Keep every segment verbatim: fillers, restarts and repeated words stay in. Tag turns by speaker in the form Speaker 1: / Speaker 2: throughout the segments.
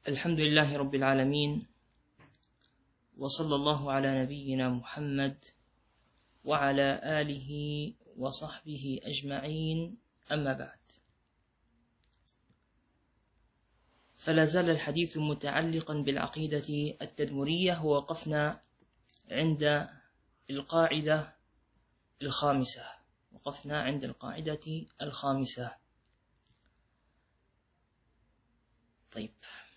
Speaker 1: الحمد لله رب العالمين، وصلى الله على نبينا محمد وعلى آله وصحبه أجمعين، أما بعد. فلا زال الحديث متعلقا بالعقيدة التدمرية، ووقفنا عند القاعدة الخامسة وقفنا عند القاعدة الخامسة طيب،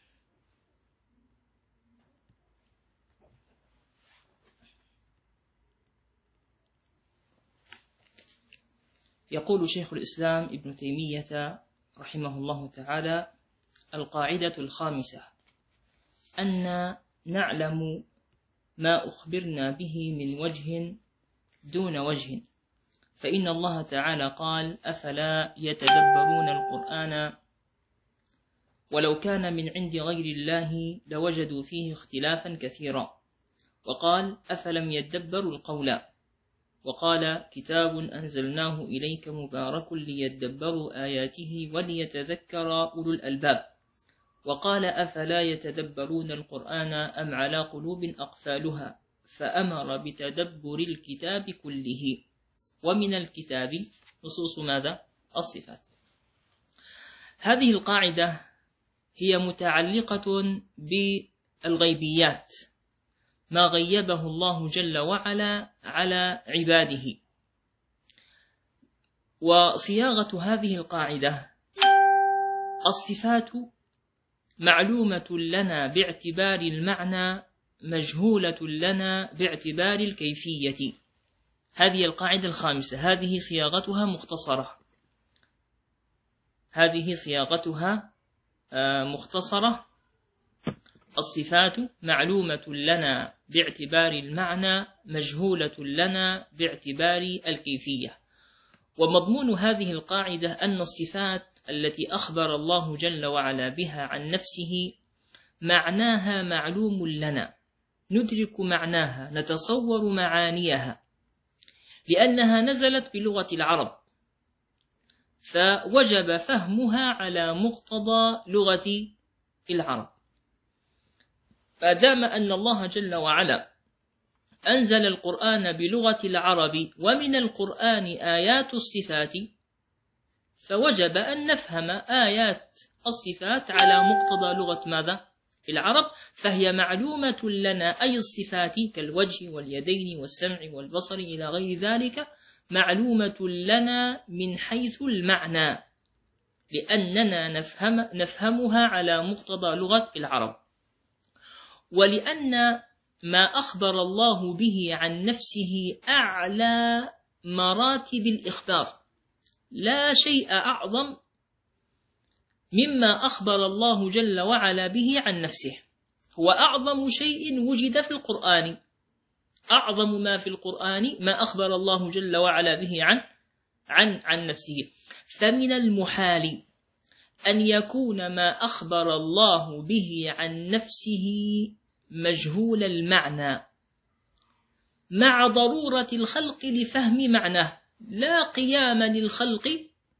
Speaker 1: يقول شيخ الإسلام ابن تيمية رحمه الله تعالى: القاعدة الخامسة أن نعلم ما أخبرنا به من وجه دون وجه، فإن الله تعالى قال: أفلا يتدبرون القرآن ولو كان من عند غير الله لوجدوا فيه اختلافا كثيرا، وقال: أفلم يدبروا القول، وقال: كتاب أنزلناه إليك مبارك ليدبروا آياته وليتذكر أولو الألباب، وقال: أفلا يتدبرون القرآن أم على قلوب أقفالها، فأمر بتدبر الكتاب كله، ومن الكتاب نصوص ماذا؟ الصفات. هذه القاعدة هي متعلقة بالغيبيات، ما غيبه الله جل وعلا على عباده. وصياغة هذه القاعدة: الصفات معلومة لنا باعتبار المعنى، مجهولة لنا باعتبار الكيفية. هذه القاعدة الخامسة، هذه صياغتها مختصرة هذه صياغتها مختصرة الصفات معلومة لنا باعتبار المعنى، مجهولة لنا باعتبار الكيفية. ومضمون هذه القاعدة أن الصفات التي أخبر الله جل وعلا بها عن نفسه معناها معلوم لنا، ندرك معناها، نتصور معانيها، لأنها نزلت بلغة العرب، فوجب فهمها على مقتضى لغة العرب. فدام أن الله جل وعلا أنزل القرآن بلغة العرب، ومن القرآن آيات الصفات، فوجب أن نفهم آيات الصفات على مقتضى لغة ماذا؟ العرب، فهي معلومة لنا، أي الصفات كالوجه واليدين والسمع والبصر إلى غير ذلك، معلومة لنا من حيث المعنى، لأننا نفهم نفهمها على مقتضى لغة العرب. ولأن ما أخبر الله به عن نفسه أعلى مراتب الإخبار، لا شيء أعظم مما أخبر الله جل وعلا به عن نفسه، هو أعظم شيء وجد في القرآن، أعظم ما في القرآن ما أخبر الله جل وعلا به عن عن عن نفسه. فمن المحال أن يكون ما أخبر الله به عن نفسه مجهول المعنى، مع ضرورة الخلق لفهم معناه، لا قيام للخلق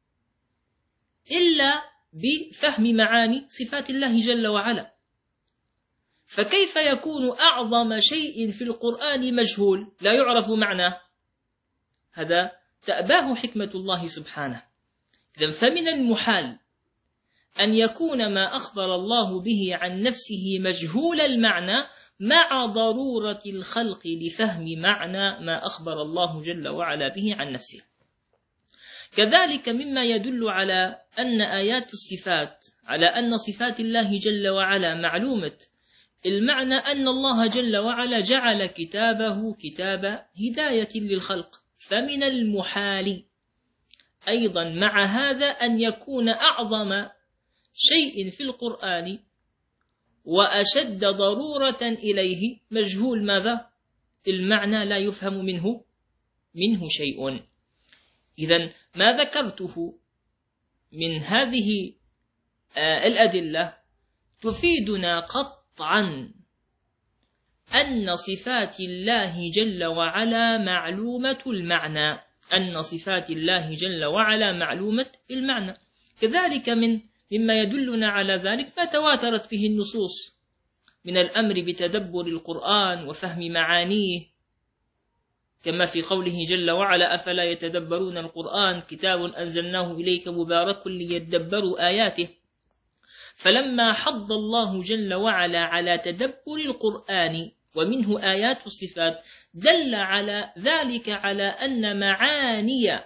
Speaker 1: إلا بفهم معاني صفات الله جل وعلا. فكيف يكون أعظم شيء في القرآن مجهول لا يعرف معناه؟ هذا تأباه حكمة الله سبحانه. إذن فمن المحال أن يكون ما أخبر الله به عن نفسه مجهول المعنى، مع ضرورة الخلق لفهم معنى ما أخبر الله جل وعلا به عن نفسه. كذلك مما يدل على أن آيات الصفات، على أن صفات الله جل وعلا معلومة المعنى، أن الله جل وعلا جعل كتابه كتاب هداية للخلق. فمن المحال أيضا مع هذا أن يكون أعظم شيء في القرآن وأشد ضرورة إليه مجهول ماذا؟ المعنى، لا يفهم منه منه شيء. إذن ما ذكرته من هذه الأدلة تفيدنا قطعا أن صفات الله جل وعلا معلومة المعنى، أن صفات الله جل وعلا معلومة المعنى. كذلك من مما يدلنا على ذلك ما تواترت به النصوص من الأمر بتدبر القرآن وفهم معانيه، كما في قوله جل وعلا: أفلا يتدبرون القرآن كتاب أنزلناه إليك مبارك ليدبروا آياته. فلما حض الله جل وعلا على تدبر القرآن ومنه آيات الصفات دل على ذلك على أن معاني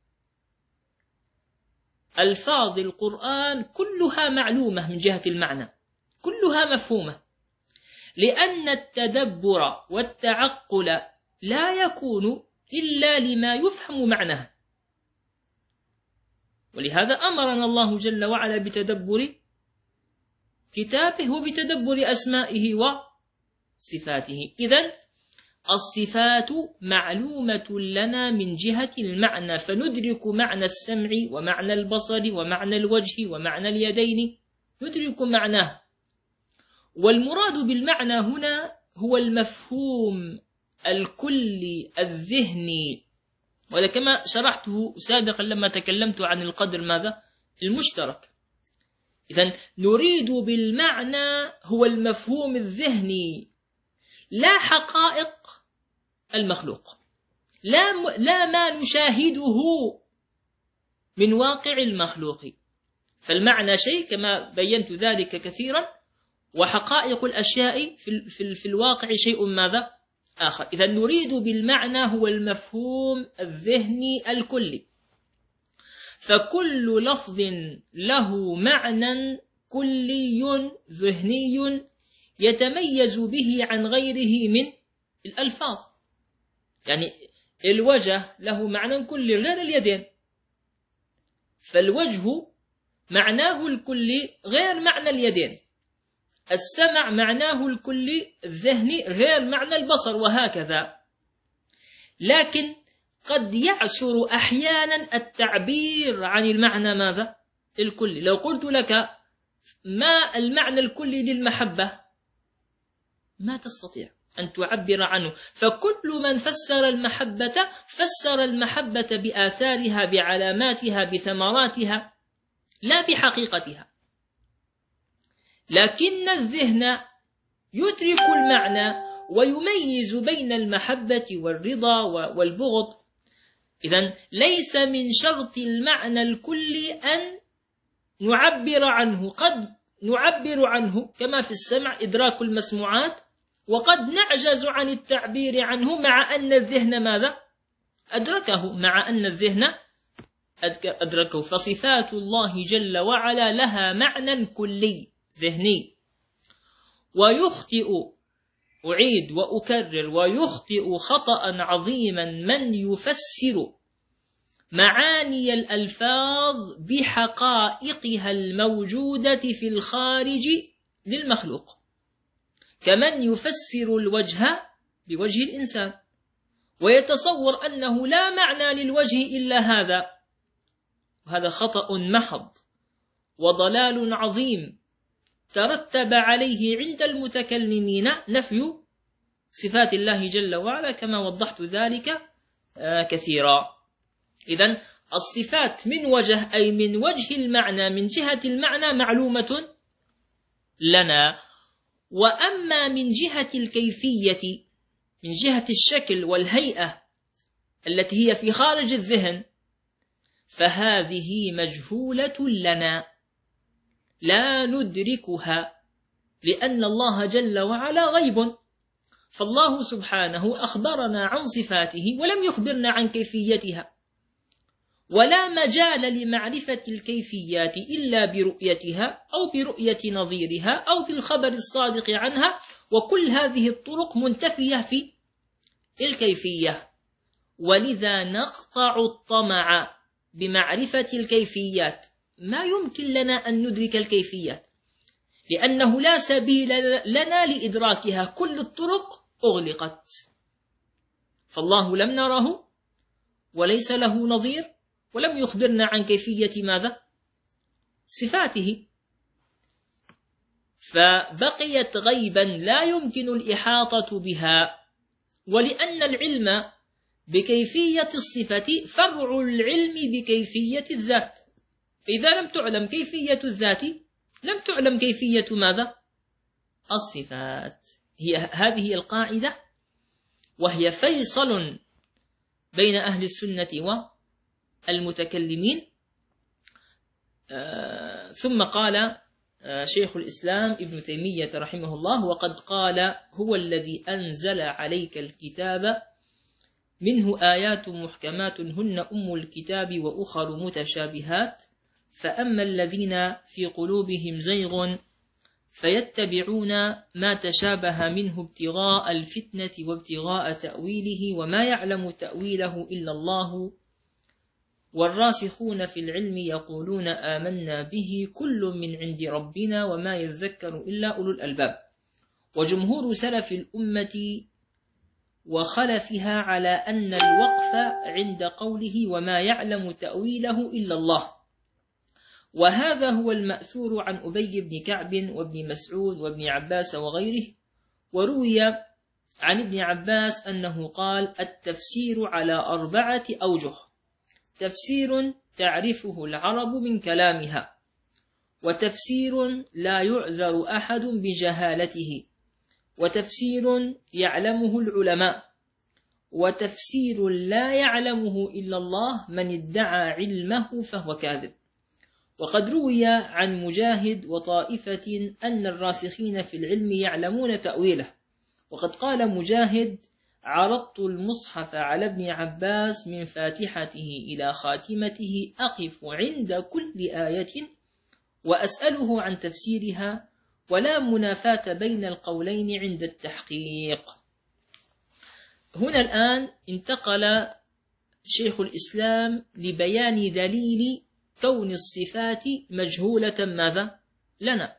Speaker 1: ألفاظ القرآن كلها معلومة من جهة المعنى، كلها مفهومة، لأن التدبر والتعقل لا يكون إلا لما يفهم معناه. ولهذا أمرنا الله جل وعلا بتدبر كتابه وبتدبر أسمائه وصفاته. إذن الصفات معلومة لنا من جهة المعنى، فندرك معنى السمع ومعنى البصر ومعنى الوجه ومعنى اليدين، ندرك معناه. والمراد بالمعنى هنا هو المفهوم الكلي الذهني، وهذا كما شرحته سابقا لما تكلمت عن القدر ماذا؟ المشترك. إذن نريد بالمعنى هو المفهوم الذهني، لا حقائق المخلوق، لا, م... لا ما نشاهده من واقع المخلوق. فالمعنى شيء كما بينت ذلك كثيرا، وحقائق الأشياء في, في, في الواقع شيء ماذا؟ آخر. إذا نريد بالمعنى هو المفهوم الذهني الكلي. فكل لفظ له معنى كلي ذهني يتميز به عن غيره من الألفاظ. يعني الوجه له معنى كلي غير اليدين، فالوجه معناه الكلي غير معنى اليدين، السمع معناه الكلي الذهني غير معنى البصر، وهكذا. لكن قد يعسر أحيانا التعبير عن المعنى ماذا؟ الكلي. لو قلت لك ما المعنى الكلي للمحبة، ما تستطيع أن تعبر عنه. فكل من فسر المحبة فسر المحبة بآثارها، بعلاماتها، بثمراتها، لا بحقيقتها. لكن الذهن يدرك المعنى ويميز بين المحبة والرضا والبغض. إذن ليس من شرط المعنى الكلي أن نعبر عنه، قد نعبر عنه كما في السمع إدراك المسموعات، وقد نعجز عن التعبير عنه مع أن الذهن ماذا؟ أدركه، مع أن الذهن أدركه. فصفات الله جل وعلا لها معنى كلي ذهني. ويخطئ، أعيد وأكرر، ويخطئ خطأ عظيما من يفسر معاني الألفاظ بحقائقها الموجودة في الخارج للمخلوق، كمن يفسر الوجه بوجه الإنسان ويتصور أنه لا معنى للوجه إلا هذا. وهذا خطأ محض وضلال عظيم ترتب عليه عند المتكلمين نفي صفات الله جل وعلا، كما وضحت ذلك كثيرا. إذن الصفات من وجه، أي من وجه المعنى، من جهة المعنى معلومة لنا. وأما من جهة الكيفية، من جهة الشكل والهيئة التي هي في خارج الذهن، فهذه مجهولة لنا، لا ندركها، لأن الله جل وعلا غيب. فالله سبحانه أخبرنا عن صفاته ولم يخبرنا عن كيفيتها، ولا مجال لمعرفة الكيفيات إلا برؤيتها أو برؤية نظيرها أو بالخبر الصادق عنها، وكل هذه الطرق منتفية في الكيفية. ولذا نقطع الطمع بمعرفة الكيفيات، ما يمكن لنا أن ندرك الكيفيات، لأنه لا سبيل لنا لإدراكها، كل الطرق أغلقت. فالله لم نره وليس له نظير، ولم يخبرنا عن كيفية ماذا؟ صفاته. فبقيت غيبا لا يمكن الإحاطة بها. ولأن العلم بكيفية الصفة فرع العلم بكيفية الذات، إذا لم تعلم كيفية الذات لم تعلم كيفية ماذا؟ الصفات. هي هذه القاعدة، وهي فيصل بين أهل السنة والمتكلمين. آه ثم قال آه شيخ الإسلام ابن تيمية رحمه الله: وقد قال هو الذي أنزل عليك الكتاب منه آيات محكمات هن أم الكتاب وأخر متشابهات فأما الذين في قلوبهم زيغ فيتبعون ما تشابه منه ابتغاء الفتنة وابتغاء تأويله وما يعلم تأويله إلا الله والراسخون في العلم يقولون آمنا به كل من عند ربنا وما يذكر إلا أولو الألباب. وجمهور سلف الأمة وخلفها على أن الوقف عند قوله وما يعلم تأويله إلا الله، وهذا هو المأثور عن أبي بن كعب وابن مسعود وابن عباس وغيره. وروي عن ابن عباس أنه قال: التفسير على أربعة أوجه: تفسير تعرفه العرب من كلامها، وتفسير لا يعذر أحد بجهالته، وتفسير يعلمه العلماء، وتفسير لا يعلمه إلا الله من ادعى علمه فهو كاذب. وقد روي عن مجاهد وطائفة أن الراسخين في العلم يعلمون تأويله. وقد قال مجاهد: عرضت المصحف على ابن عباس من فاتحته إلى خاتمته أقف عند كل آية وأسأله عن تفسيرها، ولا منافاة بين القولين عند التحقيق. هنا الآن انتقل شيخ الإسلام لبيان دليل كون الصفات مجهولة ماذا؟ لنا.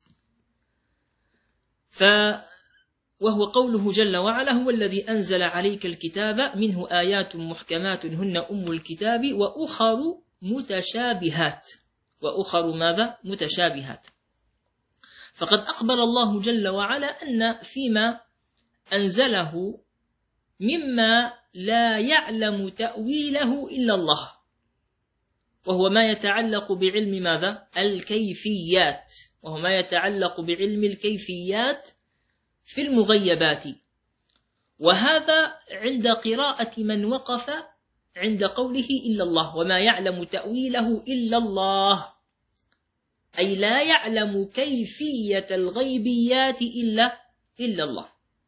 Speaker 1: ف وهو قوله جل وعلا: هو الذي أنزل عليك الكتاب منه آيات محكمات هن أم الكتاب وأخر متشابهات. وأخر ماذا؟ متشابهات. فقد أخبر الله جل وعلا أن فيما أنزله مما لا يعلم تأويله إلا الله، وهو ما يتعلق بعلم ماذا؟ الكيفيات، وهو ما يتعلق بعلم الكيفيات في المغيبات. وهذا عند قراءة من وقف عند قوله إلا الله وما يعلم تأويله إلا الله، أي لا يعلم كيفية الغيبيات إلا إلا الله.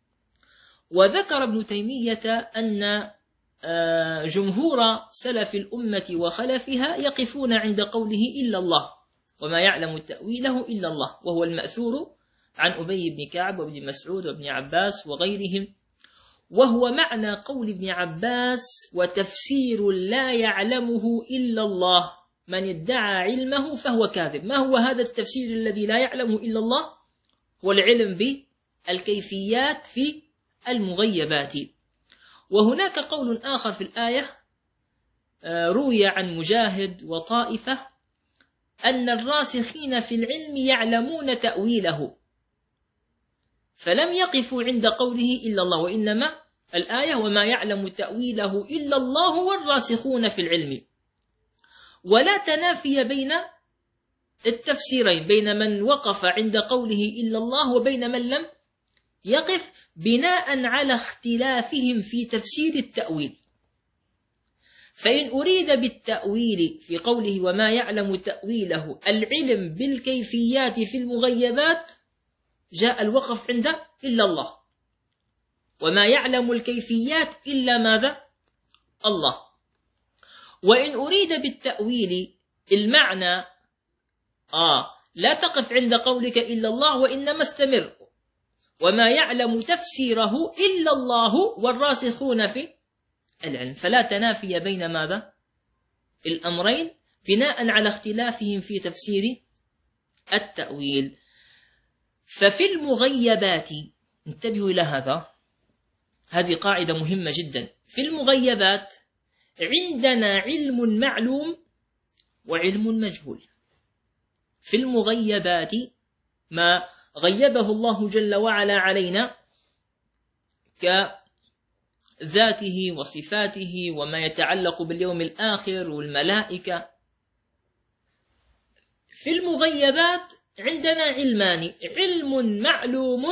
Speaker 1: وذكر ابن تيمية أن جمهور سلف الأمة وخلفها يقفون عند قوله إلا الله وما يعلم تأويله إلا الله، وهو المأثور عن أبي بن كعب وابن مسعود وابن عباس وغيرهم. وهو معنى قول ابن عباس: وتفسير لا يعلمه إلا الله من ادعى علمه فهو كاذب. ما هو هذا التفسير الذي لا يعلمه إلا الله؟ هو العلم بالكيفيات في المغيبات. وهناك قول آخر في الآية روي عن مجاهد وطائفة أن الراسخين في العلم يعلمون تأويله، فلم يقفوا عند قوله إلا الله، وإنما الآية وما يعلم تأويله إلا الله والراسخون في العلم. ولا تنافي بين التفسيرين، بين من وقف عند قوله إلا الله وبين من لم يقف، بناء على اختلافهم في تفسير التأويل. فإن أريد بالتأويل في قوله وما يعلم تأويله العلم بالكيفيات في المغيبات، جاء الوقف عند إلا الله، وما يعلم الكيفيات إلا ماذا؟ الله. وإن أريد بالتأويل المعنى آه لا تقف عند قولك إلا الله، وإنما استمر وما يعلم تفسيره إلا الله والراسخون في العلم. فلا تنافي بين ماذا؟ الأمرين بناء على اختلافهم في تفسير التأويل. ففي المغيبات، انتبهوا إلى هذا، هذه قاعدة مهمة جدا. في المغيبات عندنا علم معلوم وعلم مجهول. في المغيبات ما غيبه الله جل وعلا علينا كذاته وصفاته وما يتعلق باليوم الآخر والملائكة، في المغيبات عندنا علمان: علم معلوم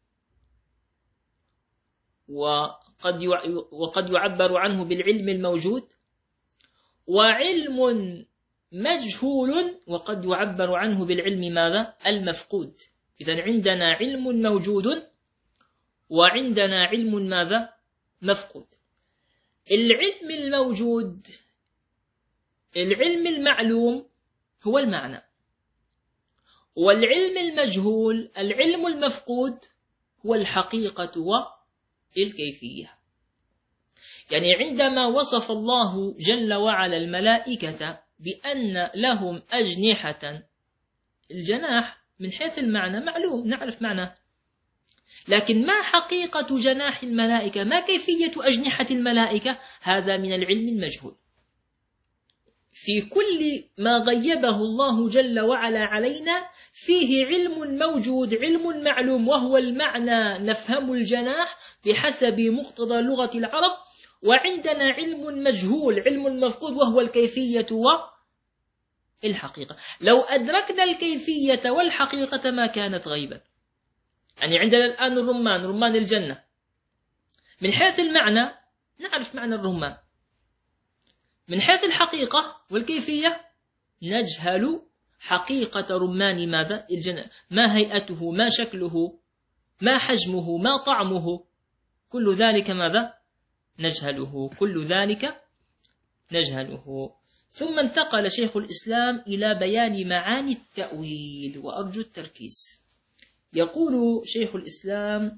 Speaker 1: وقد وقد يعبر عنه بالعلم الموجود، وعلم مجهول وقد يعبر عنه بالعلم ماذا؟ المفقود. إذن عندنا علم موجود وعندنا علم ماذا؟ مفقود. العلم الموجود، العلم المعلوم هو المعنى، والعلم المجهول العلم المفقود هو الحقيقة والكيفية. يعني عندما وصف الله جل وعلا الملائكة بأن لهم أجنحة، الجناح من حيث المعنى معلوم، نعرف معناه، لكن ما حقيقة جناح الملائكة، ما كيفية أجنحة الملائكة، هذا من العلم المجهول. في كل ما غيبه الله جل وعلا علينا فيه علم موجود، علم معلوم، وهو المعنى، نفهم الجناح بحسب مقتضى لغة العرب، وعندنا علم مجهول، علم مفقود، وهو الكيفية والحقيقة. لو أدركنا الكيفية والحقيقة ما كانت غيبا. يعني عندنا الآن الرمان، رمان الجنة، من حيث المعنى نعرف معنى الرمان، من حيث الحقيقة والكيفية نجهل حقيقة رمان ماذا؟ الجنة، ما هيئته، ما شكله، ما حجمه، ما طعمه، كل ذلك ماذا؟ نجهله، كل ذلك نجهله. ثم انتقل شيخ الإسلام إلى بيان معاني التأويل، وأرجو التركيز. يقول شيخ الإسلام: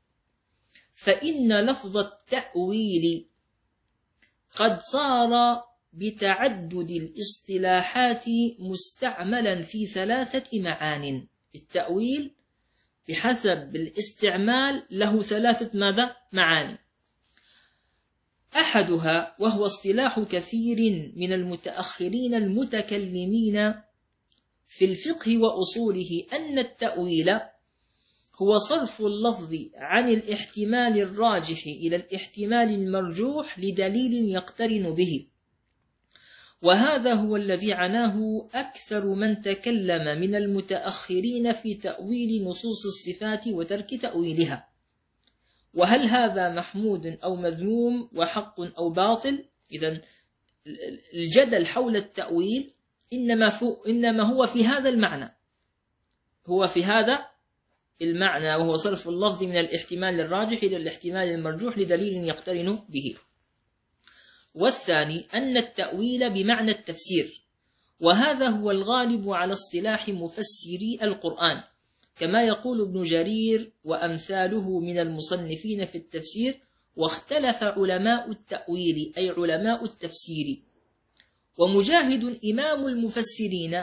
Speaker 1: فإن لفظ التأويل قد صار بتعدد الاصطلاحات مستعملا في ثلاثة معان. التأويل بحسب الاستعمال له ثلاثة ماذا؟ معاني. أحدها وهو اصطلاح كثير من المتأخرين المتكلمين في الفقه وأصوله أن التأويل هو صرف اللفظ عن الاحتمال الراجح إلى الاحتمال المرجوح لدليل يقترن به، وهذا هو الذي عناه أكثر من تكلم من المتأخرين في تأويل نصوص الصفات وترك تأويلها. وهل هذا محمود أو مذموم وحق أو باطل؟ إذن الجدل حول التأويل إنما, إنما هو في هذا المعنى، هو في هذا المعنى، وهو صرف اللفظ من الاحتمال الراجح إلى الاحتمال المرجوح لدليل يقترن به. والثاني أن التأويل بمعنى التفسير، وهذا هو الغالب على اصطلاح مفسري القرآن، كما يقول ابن جرير وأمثاله من المصنفين في التفسير. واختلف علماء التأويل أي علماء التفسير. ومجاهد إمام المفسرين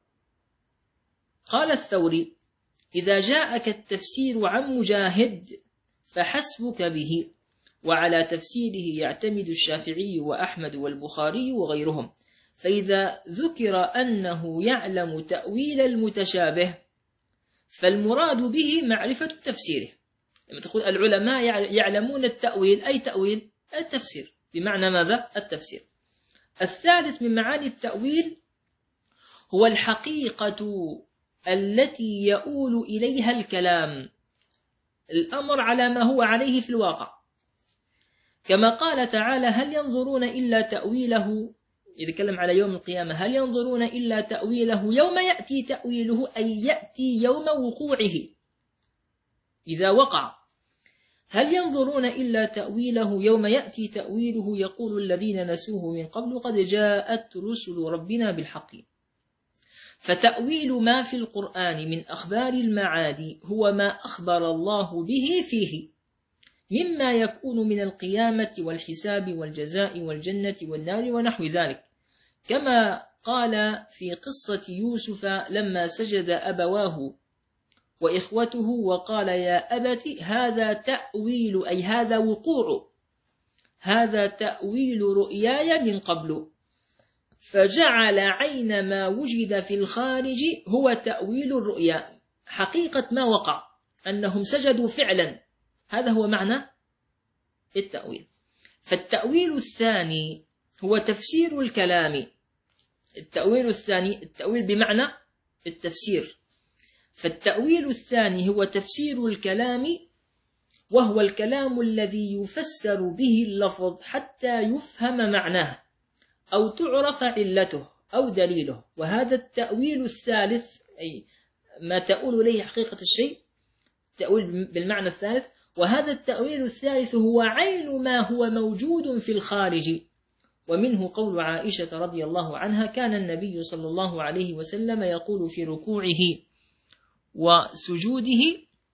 Speaker 1: قال الثوري: إذا جاءك التفسير عن مجاهد فحسبك به، وعلى تفسيره يعتمد الشافعي وأحمد والبخاري وغيرهم. فإذا ذكر أنه يعلم تأويل المتشابه فالمراد به معرفة تفسيره. لما تقول العلماء يعلمون التأويل، أي تأويل؟ التفسير، بمعنى ماذا؟ التفسير. الثالث من معاني التأويل هو الحقيقة التي يؤول إليها الكلام، الأمر على ما هو عليه في الواقع، كما قال تعالى: هل ينظرون إلا تأويله، يتكلم على يوم القيامة، هل ينظرون إلا تأويله يوم يأتي تأويله، أي يأتي يوم وقوعه إذا وقع. هل ينظرون إلا تأويله يوم يأتي تأويله يقول الذين نسوه من قبل قد جاءت رسل ربنا بالحق. فتأويل ما في القرآن من أخبار المعاد هو ما أخبر الله به فيه مما يكون من القيامة والحساب والجزاء والجنة والنار ونحو ذلك، كما قال في قصة يوسف لما سجد أبواه وإخوته وقال: يا أبت هذا تأويل، أي هذا وقوع، هذا تأويل رؤياي من قبل، فجعل عين ما وجد في الخارج هو تأويل الرؤيا، حقيقة ما وقع أنهم سجدوا فعلا، هذا هو معنى التأويل. فالتأويل الثاني هو تفسير الكلام. التأويل الثاني التأويل بمعنى التفسير. فالتأويل الثاني هو تفسير الكلام، وهو الكلام الذي يفسر به اللفظ حتى يفهم معناه أو تعرف علته أو دليله. وهذا التأويل الثالث، أي ما تؤول إليه حقيقة الشيء، تأويل بالمعنى الثالث. وهذا التأويل الثالث هو عين ما هو موجود في الخارج. ومنه قول عائشة رضي الله عنها: كان النبي صلى الله عليه وسلم يقول في ركوعه وسجوده: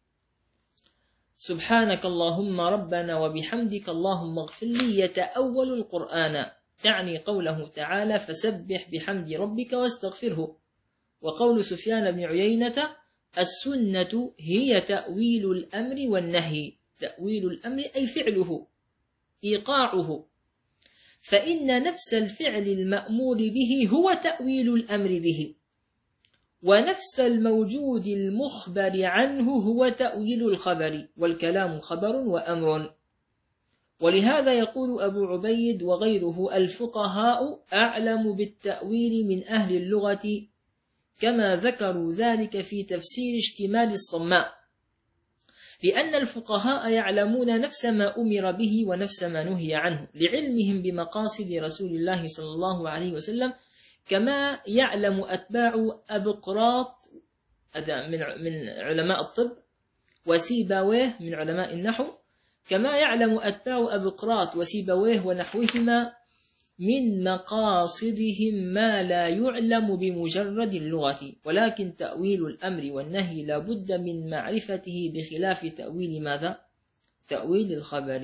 Speaker 1: سبحانك اللهم ربنا وبحمدك اللهم اغفر لي، يتأول القرآن، تعني قوله تعالى: فسبح بحمد ربك واستغفره. وقول سفيان بن عيينة: السنة هي تأويل الأمر والنهي. تأويل الأمر أي فعله، إيقاعه، فإن نفس الفعل المأمور به هو تأويل الأمر به، ونفس الموجود المخبر عنه هو تأويل الخبر، والكلام خبر وأمر. ولهذا يقول أبو عبيد وغيره: الفقهاء أعلم بالتأويل من أهل اللغة، كما ذكروا ذلك في تفسير اشتمال الصماء، لأن الفقهاء يعلمون نفس ما أمر به ونفس ما نهي عنه، لعلمهم بمقاصد رسول الله صلى الله عليه وسلم، كما يعلم أتباع أبقراط من علماء الطب وسيبويه من علماء النحو، كما يعلم أتباع أبقراط وسيبويه ونحوهما من مقاصدهم ما لا يعلم بمجرد اللغة. ولكن تأويل الأمر والنهي لا بد من معرفته، بخلاف تأويل ماذا؟ تأويل الخبر.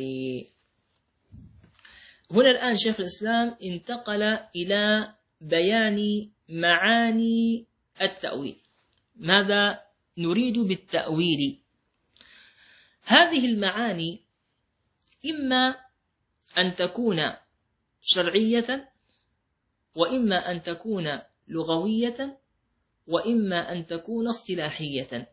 Speaker 1: هنا الآن شيخ الإسلام انتقل إلى بيان معاني التأويل. ماذا نريد بالتأويل؟ هذه المعاني إما أن تكون شرعية، وإما أن تكون لغوية، وإما أن تكون اصطلاحية.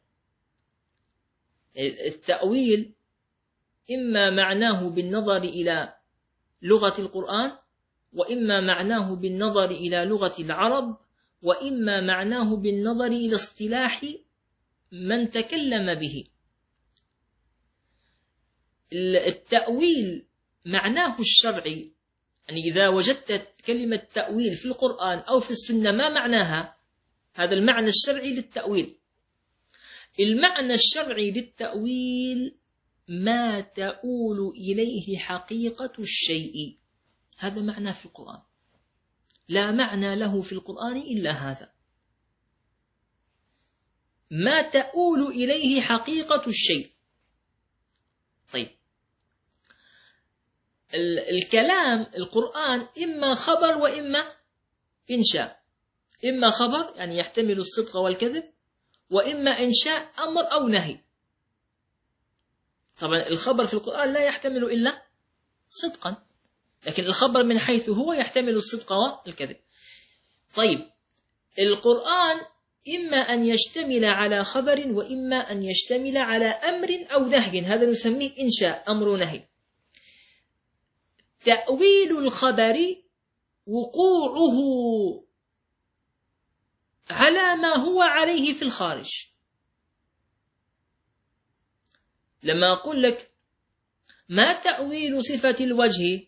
Speaker 1: التأويل إما معناه بالنظر إلى لغة القرآن، وإما معناه بالنظر إلى لغة العرب، وإما معناه بالنظر إلى اصطلاح من تكلم به. التأويل معناه الشرعي، يعني إذا وجدت كلمة تأويل في القرآن أو في السنة ما معناها؟ هذا المعنى الشرعي للتأويل. المعنى الشرعي للتأويل ما تؤول إليه حقيقة الشيء، هذا معنى في القرآن، لا معنى له في القرآن إلا هذا، ما تؤول إليه حقيقة الشيء. طيب، الكلام القرآن إما خبر وإما إنشاء. إما خبر يعني يحتمل الصدق والكذب، وإما إنشاء أمر أو نهي. طبعا الخبر في القرآن لا يحتمل إلا صدقا، لكن الخبر من حيث هو يحتمل الصدق والكذب. طيب، القرآن إما أن يشتمل على خبر، وإما أن يشتمل على أمر أو نهي، هذا نسميه إنشاء، أمر نهي. تأويل الخبر وقوعه على ما هو عليه في الخارج. لما أقول لك ما تأويل صفة الوجه،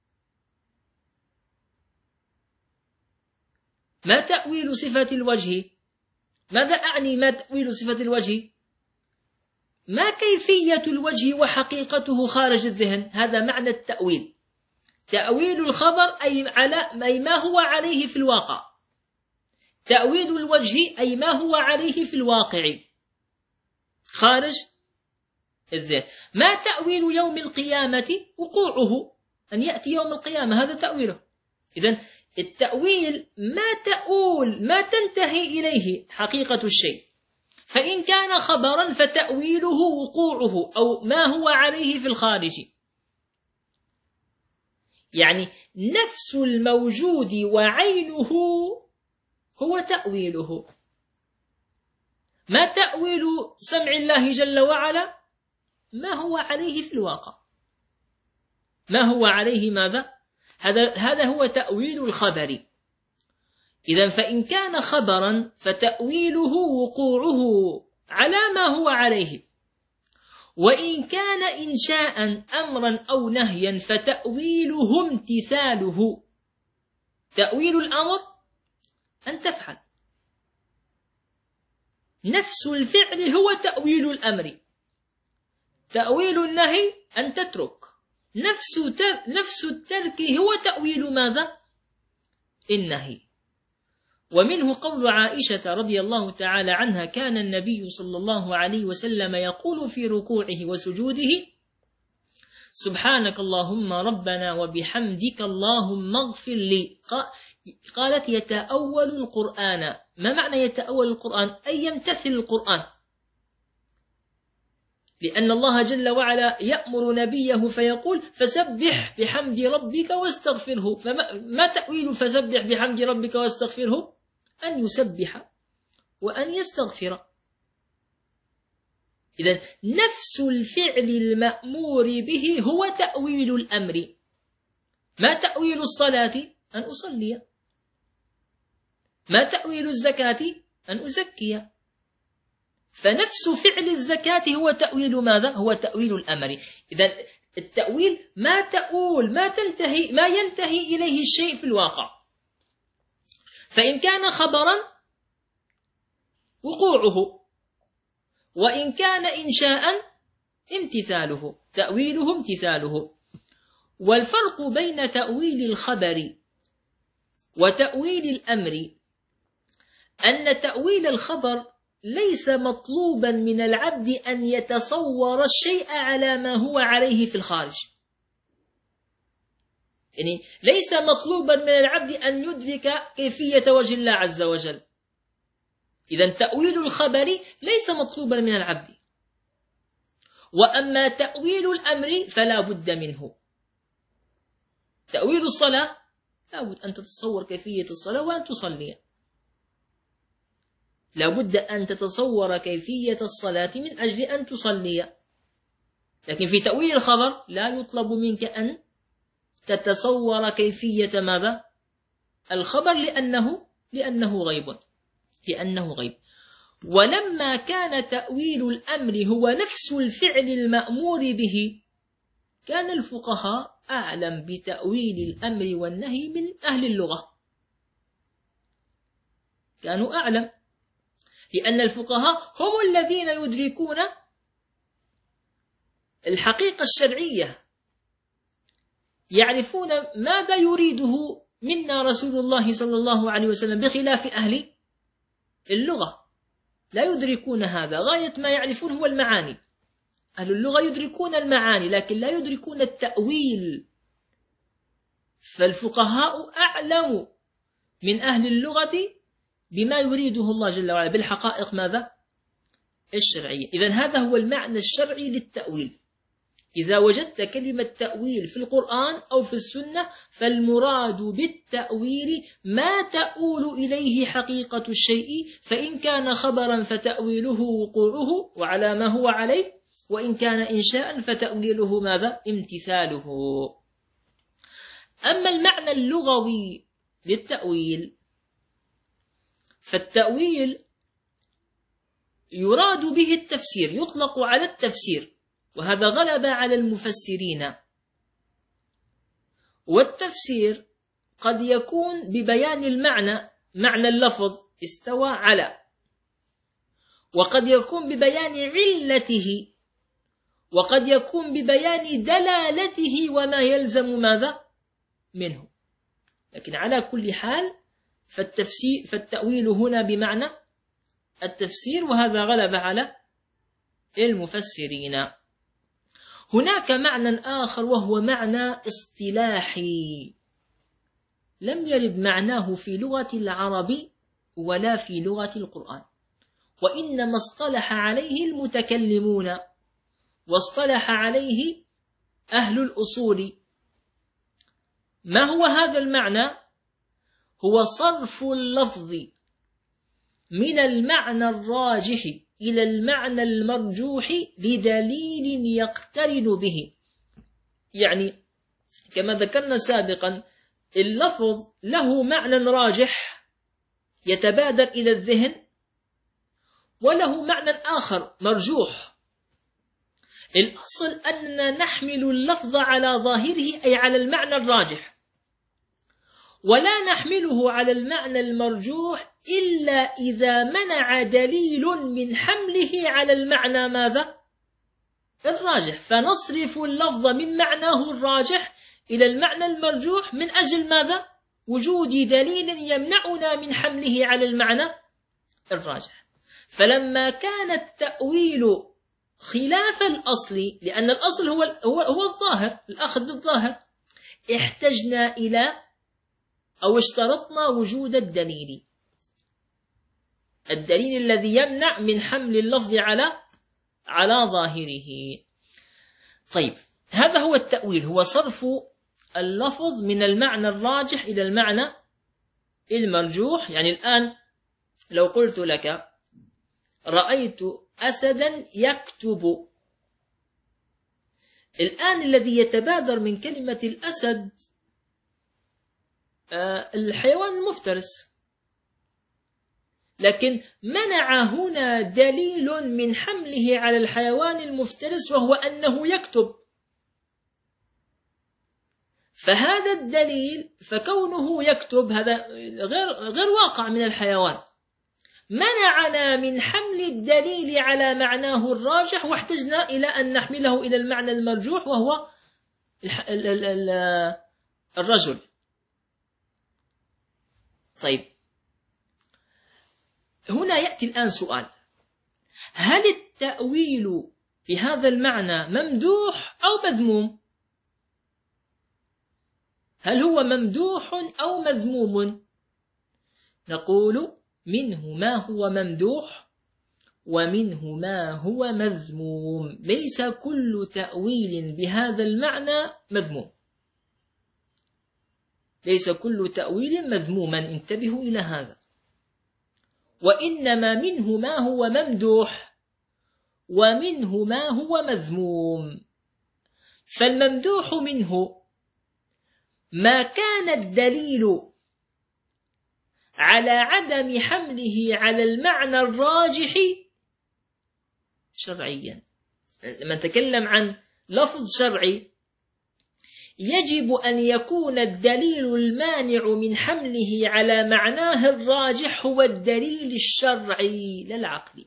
Speaker 1: ما تأويل صفة الوجه، ماذا أعني ما تأويل صفة الوجه؟ ما كيفية الوجه وحقيقته خارج الذهن، هذا معنى التأويل. تأويل الخبر أي على أي ما هو عليه في الواقع، تأويل الوجه أي ما هو عليه في الواقع خارج الذهن. ما تأويل يوم القيامة؟ وقوعه، أن يأتي يوم القيامة، هذا تأويله. إذن التأويل ما تؤول، ما تنتهي إليه حقيقة الشيء. فإن كان خبرا فتأويله وقوعه أو ما هو عليه في الخارج، يعني نفس الموجود وعينه هو تأويله. ما تأويل سمع الله جل وعلا؟ ما هو عليه في الواقع، ما هو عليه ماذا؟ هذا هذا هو تأويل الخبر. إذن فإن كان خبرا فتأويله وقوعه على ما هو عليه، وإن كان إنشاء أمرا أو نهيا فتأويله امتثاله. تأويل الأمر أن تفعل، نفس الفعل هو تأويل الأمر. تأويل النهي أن تترك، نفس نفس الترك هو تأويل ماذا؟ النهي. ومنه قول عائشة رضي الله تعالى عنها: كان النبي صلى الله عليه وسلم يقول في ركوعه وسجوده: سبحانك اللهم ربنا وبحمدك اللهم اغفر لي. قالت: يتأول القرآن. ما معنى يتأول القرآن؟ أي يمتثل القرآن، لأن الله جل وعلا يأمر نبيه فيقول: فسبح بحمد ربك واستغفره. فما تأويل فسبح بحمد ربك واستغفره؟ أن يسبح وأن يستغفر. إذن نفس الفعل المأمور به هو تأويل الأمر. ما تأويل الصلاة؟ أن أصلي. ما تأويل الزكاة؟ أن أزكي. فنفس فعل الزكاة هو تأويل ماذا؟ هو تأويل الأمر. إذن التأويل ما تؤول ما تنتهي ما ينتهي إليه الشيء في الواقع. فإن كان خبرا وقوعه، وإن كان إنشاء امتثاله. تأويله امتثاله. والفرق بين تأويل الخبر وتأويل الأمر أن تأويل الخبر ليس مطلوبا من العبد أن يتصور الشيء على ما هو عليه في الخارج. يعني ليس مطلوبا من العبد أن يدرك كيفية وجه الله عز وجل. إذن تأويل الخبر ليس مطلوبا من العبد. وأما تأويل الأمر فلا بد منه. تأويل الصلاة لا بد أن تتصور كيفية الصلاة وأن تصلي. لا بد أن تتصور كيفية الصلاة من أجل أن تصلي. لكن في تأويل الخبر لا يطلب منك أن تتصور كيفية ماذا؟ الخبر، لأنه لأنه غيب لأنه غيب. ولما كان تأويل الأمر هو نفس الفعل المأمور به، كان الفقهاء أعلم بتأويل الأمر والنهي من أهل اللغة. كانوا أعلم، لأن الفقهاء هم الذين يدركون الحقيقة الشرعية، يعرفون ماذا يريده منا رسول الله صلى الله عليه وسلم، بخلاف أهل اللغة لا يدركون هذا. غاية ما يعرفون هو المعاني. أهل اللغة يدركون المعاني لكن لا يدركون التأويل. فالفقهاء أعلم من أهل اللغة بما يريده الله جل وعلا بالحقائق ماذا؟ الشرعية. إذن هذا هو المعنى الشرعي للتأويل. إذا وجدت كلمة تأويل في القرآن أو في السنة فالمراد بالتأويل ما تؤول إليه حقيقة الشيء، فإن كان خبرا فتأويله وقوعه وعلى ما هو عليه، وإن كان إنشاء فتأويله ماذا؟ امتثاله. أما المعنى اللغوي للتأويل فالتأويل يراد به التفسير، يطلق على التفسير، وهذا غلب على المفسرين. والتفسير قد يكون ببيان المعنى، معنى اللفظ استوى على، وقد يكون ببيان علته، وقد يكون ببيان دلالته وما يلزم ماذا منه. لكن على كل حال فالتفسير فالتأويل هنا بمعنى التفسير، وهذا غلب على المفسرين. هناك معنى آخر وهو معنى اصطلاحي لم يرد معناه في لغة العرب ولا في لغة القرآن، وإنما اصطلح عليه المتكلمون واصطلح عليه أهل الأصول. ما هو هذا المعنى؟ هو صرف اللفظ من المعنى الراجح إلى المعنى المرجوح لدليل يقترن به. يعني كما ذكرنا سابقا اللفظ له معنى راجح يتبادر إلى الذهن، وله معنى آخر مرجوح. الأصل أننا نحمل اللفظ على ظاهره أي على المعنى الراجح، ولا نحمله على المعنى المرجوح إلا إذا منع دليل من حمله على المعنى ماذا؟ الراجح، فنصرف اللفظ من معناه الراجح إلى المعنى المرجوح من أجل ماذا؟ وجود دليل يمنعنا من حمله على المعنى الراجح. فلما كان التأويل خلاف الأصل، لأن الأصل هو هو هو الظاهر، الأخذ بالظاهر، احتجنا إلى أو اشترطنا وجود الدليل، الدليل الذي يمنع من حمل اللفظ على على ظاهره. طيب، هذا هو التأويل، هو صرف اللفظ من المعنى الراجح إلى المعنى المرجوح. يعني الآن لو قلت لك رأيت أسدا يكتب، الآن الذي يتبادر من كلمة الأسد الحيوان المفترس، لكن منع هنا دليل من حمله على الحيوان المفترس وهو أنه يكتب، فهذا الدليل فكونه يكتب هذا غير غير واقع من الحيوان، منعنا من حمل الدليل على معناه الراجح، واحتجنا إلى أن نحمله إلى المعنى المرجوح وهو الرجل. طيب، هنا يأتي الآن سؤال: هل التأويل في هذا المعنى ممدوح أو مذموم؟ هل هو ممدوح أو مذموم؟ نقول منه ما هو ممدوح ومنه ما هو مذموم، ليس كل تأويل بهذا المعنى مذموم، ليس كل تأويل مذموما، انتبهوا إلى هذا، وإنما منه ما هو ممدوح ومنه ما هو مذموم. فالممدوح منه ما كان الدليل على عدم حمله على المعنى الراجح شرعيا. لما نتكلم عن لفظ شرعي يجب أن يكون الدليل المانع من حمله على معناه الراجح هو الدليل الشرعي لا العقلي.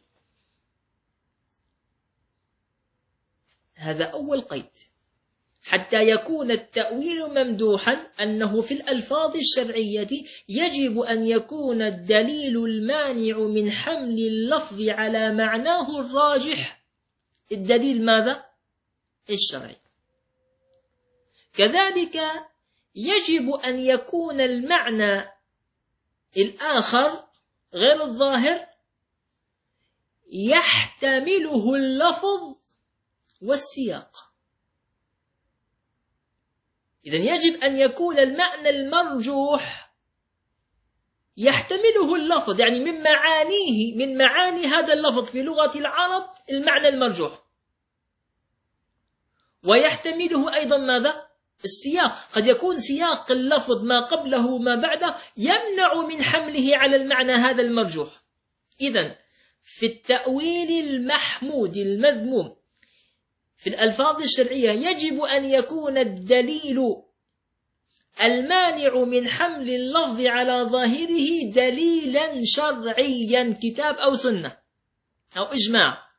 Speaker 1: هذا أول قيد حتى يكون التأويل ممدوحا، أنه في الألفاظ الشرعية يجب أن يكون الدليل المانع من حمل اللفظ على معناه الراجح الدليل ماذا؟ الشرعي. كذلك يجب أن يكون المعنى الآخر غير الظاهر يحتمله اللفظ والسياق. إذن يجب أن يكون المعنى المرجوح يحتمله اللفظ، يعني من معانيه من معاني هذا اللفظ في لغة العرب المعنى المرجوح، ويحتمله أيضا ماذا؟ السياق. قد يكون سياق اللفظ ما قبله ما بعده يمنع من حمله على المعنى هذا المرجوح. إذن في التأويل المحمود المذموم في الألفاظ الشرعية يجب أن يكون الدليل المانع من حمل اللفظ على ظاهره دليلا شرعيا، كتاب أو سنة أو إجماع،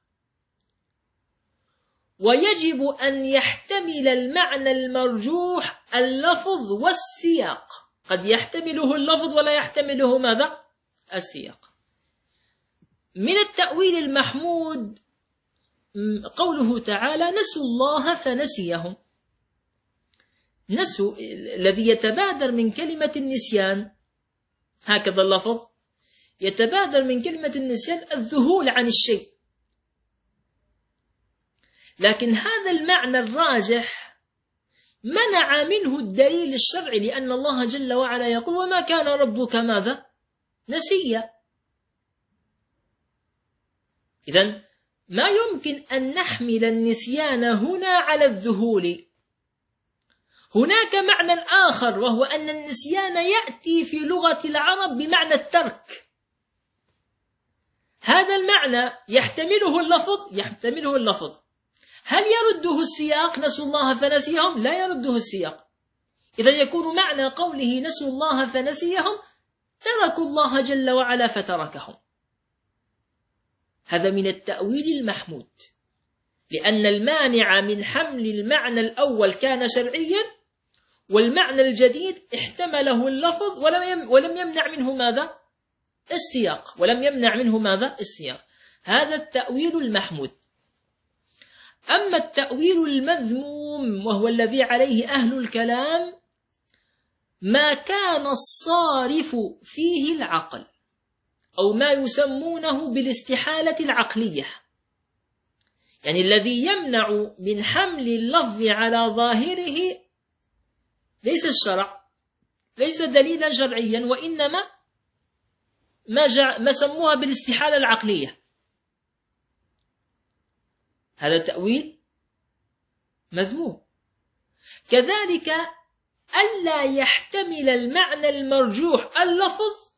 Speaker 1: ويجب أن يحتمل المعنى المرجوح اللفظ والسياق. قد يحتمله اللفظ ولا يحتمله ماذا؟ السياق. من التأويل المحمود قوله تعالى: نسوا الله فنسيهم. نسوا الذي يتبادر من كلمة النسيان، هكذا اللفظ يتبادر من كلمة النسيان الذهول عن الشيء، لكن هذا المعنى الراجح منع منه الدليل الشرعي، لأن الله جل وعلا يقول: وما كان ربك ماذا؟ نسيا. إذن ما يمكن أن نحمل النسيان هنا على الذهول. هناك معنى آخر، وهو أن النسيان يأتي في لغة العرب بمعنى الترك، هذا المعنى يحتمله اللفظ يحتمله اللفظ هل يرده السياق نسوا الله فنسيهم؟ لا يرده السياق. إذا يكون معنى قوله نسوا الله فنسيهم تركوا الله جل وعلا فتركهم. هذا من التأويل المحمود، لأن المانع من حمل المعنى الأول كان شرعيا، والمعنى الجديد احتمله اللفظ ولم يمنع منه ماذا؟ السياق، ولم يمنع منه ماذا؟ السياق. هذا التأويل المحمود. أما التأويل المذموم وهو الذي عليه أهل الكلام ما كان الصارف فيه العقل، أو ما يسمونه بالاستحالة العقلية، يعني الذي يمنع من حمل اللفظ على ظاهره ليس الشرع، ليس دليلا شرعيا، وإنما ما, جع ما سموها بالاستحالة العقلية. هذا تأويل مذموم. كذلك ألا يحتمل المعنى المرجوح اللفظ،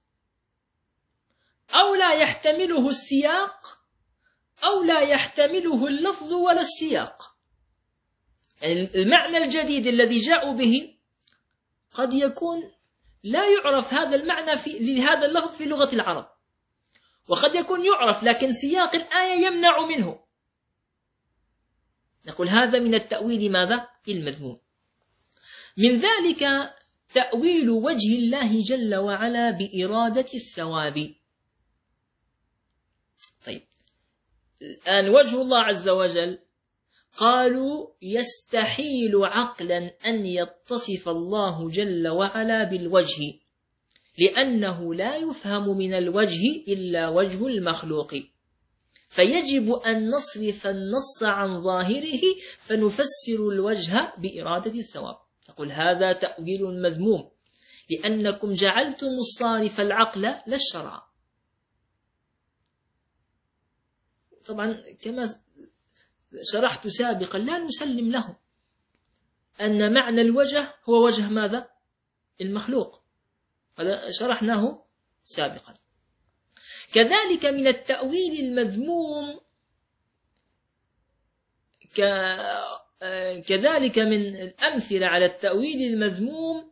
Speaker 1: أو لا يحتمله السياق، أو لا يحتمله اللفظ ولا السياق. يعني المعنى الجديد الذي جاءوا به قد يكون لا يعرف هذا المعنى في لهذا اللفظ في لغة العرب، وقد يكون يعرف لكن سياق الآية يمنع منه. نقول هذا من التأويل ماذا؟ المذموم. من ذلك تأويل وجه الله جل وعلا بإرادة الثواب. طيب، الآن وجه الله عز وجل قالوا يستحيل عقلا أن يتصف الله جل وعلا بالوجه، لأنه لا يفهم من الوجه إلا وجه المخلوق، فيجب أن نصرف النص عن ظاهره فنفسر الوجه بإرادة الثواب. تقول هذا تأويل مذموم، لأنكم جعلتم الصارف العقل لا الشرع. طبعا كما شرحت سابقا لا نسلم له أن معنى الوجه هو وجه ماذا؟ المخلوق، هذا شرحناه سابقا. كذلك من التأويل المذموم ك... كذلك من الأمثلة على التأويل المذموم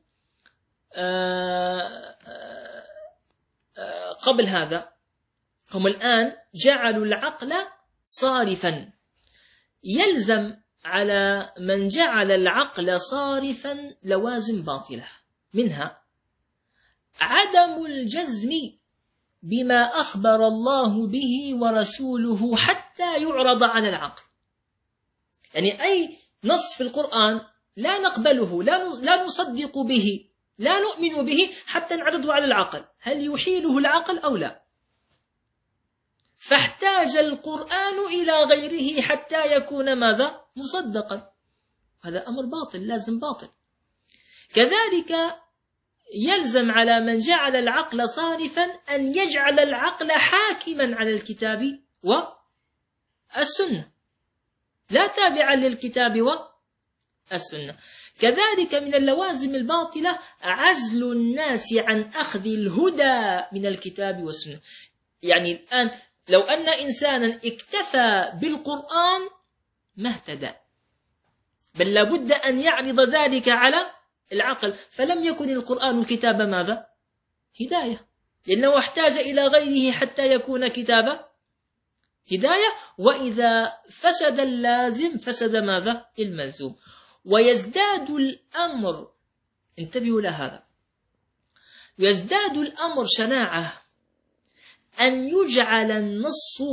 Speaker 1: قبل هذا هم الآن جعلوا العقل صارفا. يلزم على من جعل العقل صارفا لوازم باطلة، منها عدم الجزم بما أخبر الله به ورسوله حتى يعرض على العقل. يعني أي نص في القرآن لا نقبله، لا نصدق به، لا نؤمن به حتى نعرضه على العقل، هل يحيله العقل أو لا؟ فاحتاج القرآن إلى غيره حتى يكون ماذا؟ مصدقا. هذا أمر باطل، لازم باطل. كذلك يلزم على من جعل العقل صارفا أن يجعل العقل حاكما على الكتاب والسنة، لا تابعا للكتاب والسنة. كذلك من اللوازم الباطلة عزل الناس عن أخذ الهدى من الكتاب والسنة. يعني الآن لو أن إنسانا اكتفى بالقرآن ما اهتدى، بل لابد أن يعرض ذلك على العقل، فلم يكن القرآن كتاب ماذا؟ هداية، لأنه احتاج إلى غيره حتى يكون كتاب هداية. وإذا فسد اللازم فسد ماذا؟ الملزوم. ويزداد الأمر، انتبهوا لهذا، يزداد الأمر شناعة أن يجعل النص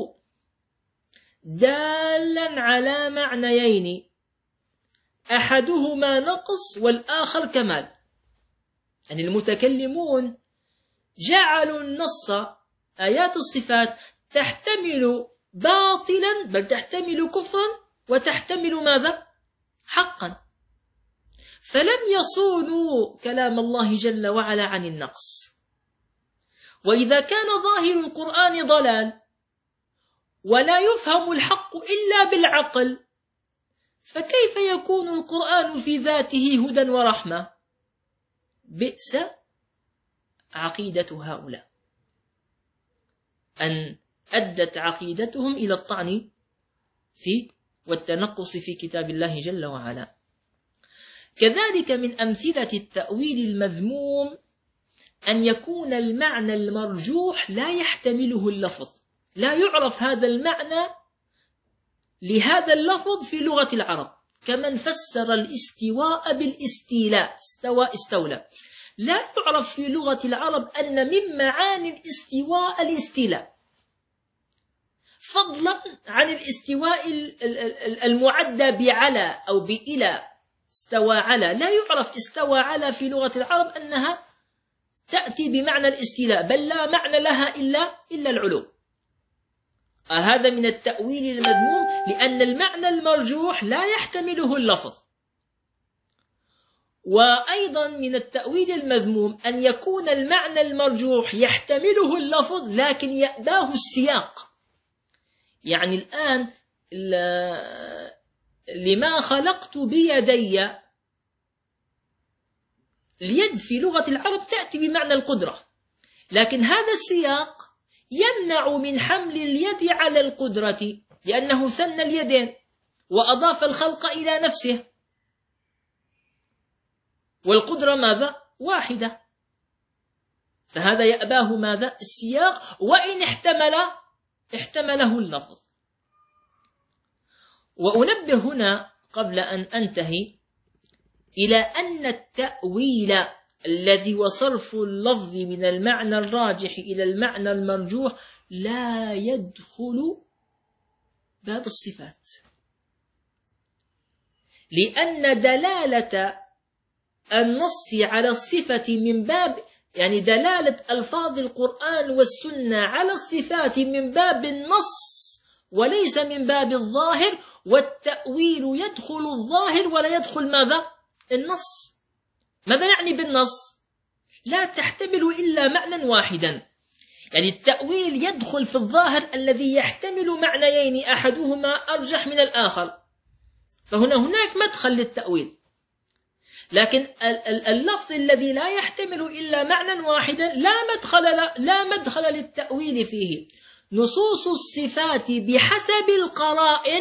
Speaker 1: دالا على معنيين أحدهما نقص والآخر كمال. يعني المتكلمون جعلوا النص آيات الصفات تحتمل باطلا، بل تحتمل كفرا وتحتمل ماذا؟ حقا، فلم يصونوا كلام الله جل وعلا عن النقص. وإذا كان ظاهر القرآن ضلال ولا يفهم الحق إلا بالعقل، فكيف يكون القرآن في ذاته هدى ورحمة؟ بئس عقيدة هؤلاء، أن أدت عقيدتهم إلى الطعن في والتنقص في كتاب الله جل وعلا. كذلك من أمثلة التأويل المذموم أن يكون المعنى المرجوح لا يحتمله اللفظ، لا يعرف هذا المعنى لهذا اللفظ في لغة العرب، كمن فسر الاستواء بالاستيلاء، استوى استولى، لا يعرف في لغة العرب أن من معاني الاستواء الاستيلاء، فضلا عن الاستواء المعدى بعلى أو بإلى، استوى على، لا يعرف استوى على في لغة العرب أنها تأتي بمعنى الاستيلاء، بل لا معنى لها إلا إلا العلو. هذا من التأويل المذموم لأن المعنى المرجوح لا يحتمله اللفظ. وأيضا من التأويل المذموم أن يكون المعنى المرجوح يحتمله اللفظ لكن يأباه السياق. يعني الآن لما خلقت بيدي، اليد في لغة العرب تأتي بمعنى القدرة، لكن هذا السياق يمنع من حمل اليد على القدرة لأنه ثنى اليدين وأضاف الخلق إلى نفسه، والقدرة ماذا؟ واحدة، فهذا يأباه ماذا؟ السياق، وإن احتمل احتمله اللفظ. وأنبه هنا قبل أن أنتهي إلى أن التأويل الذي وصرف اللفظ من المعنى الراجح إلى المعنى المرجوح لا يدخل باب الصفات، لأن دلالة النص على الصفة من باب، يعني دلالة ألفاظ القرآن والسنة على الصفات من باب النص وليس من باب الظاهر، والتأويل يدخل الظاهر ولا يدخل ماذا؟ النص. ماذا يعني بالنص؟ لا تحتمل إلا معنى واحدا، يعني التأويل يدخل في الظاهر الذي يحتمل معنيين أحدهما أرجح من الآخر، فهنا هناك مدخل للتأويل. لكن اللفظ الذي لا يحتمل إلا معنى واحدا لا مدخل لا مدخل للتأويل فيه. نصوص الصفات بحسب القرائن،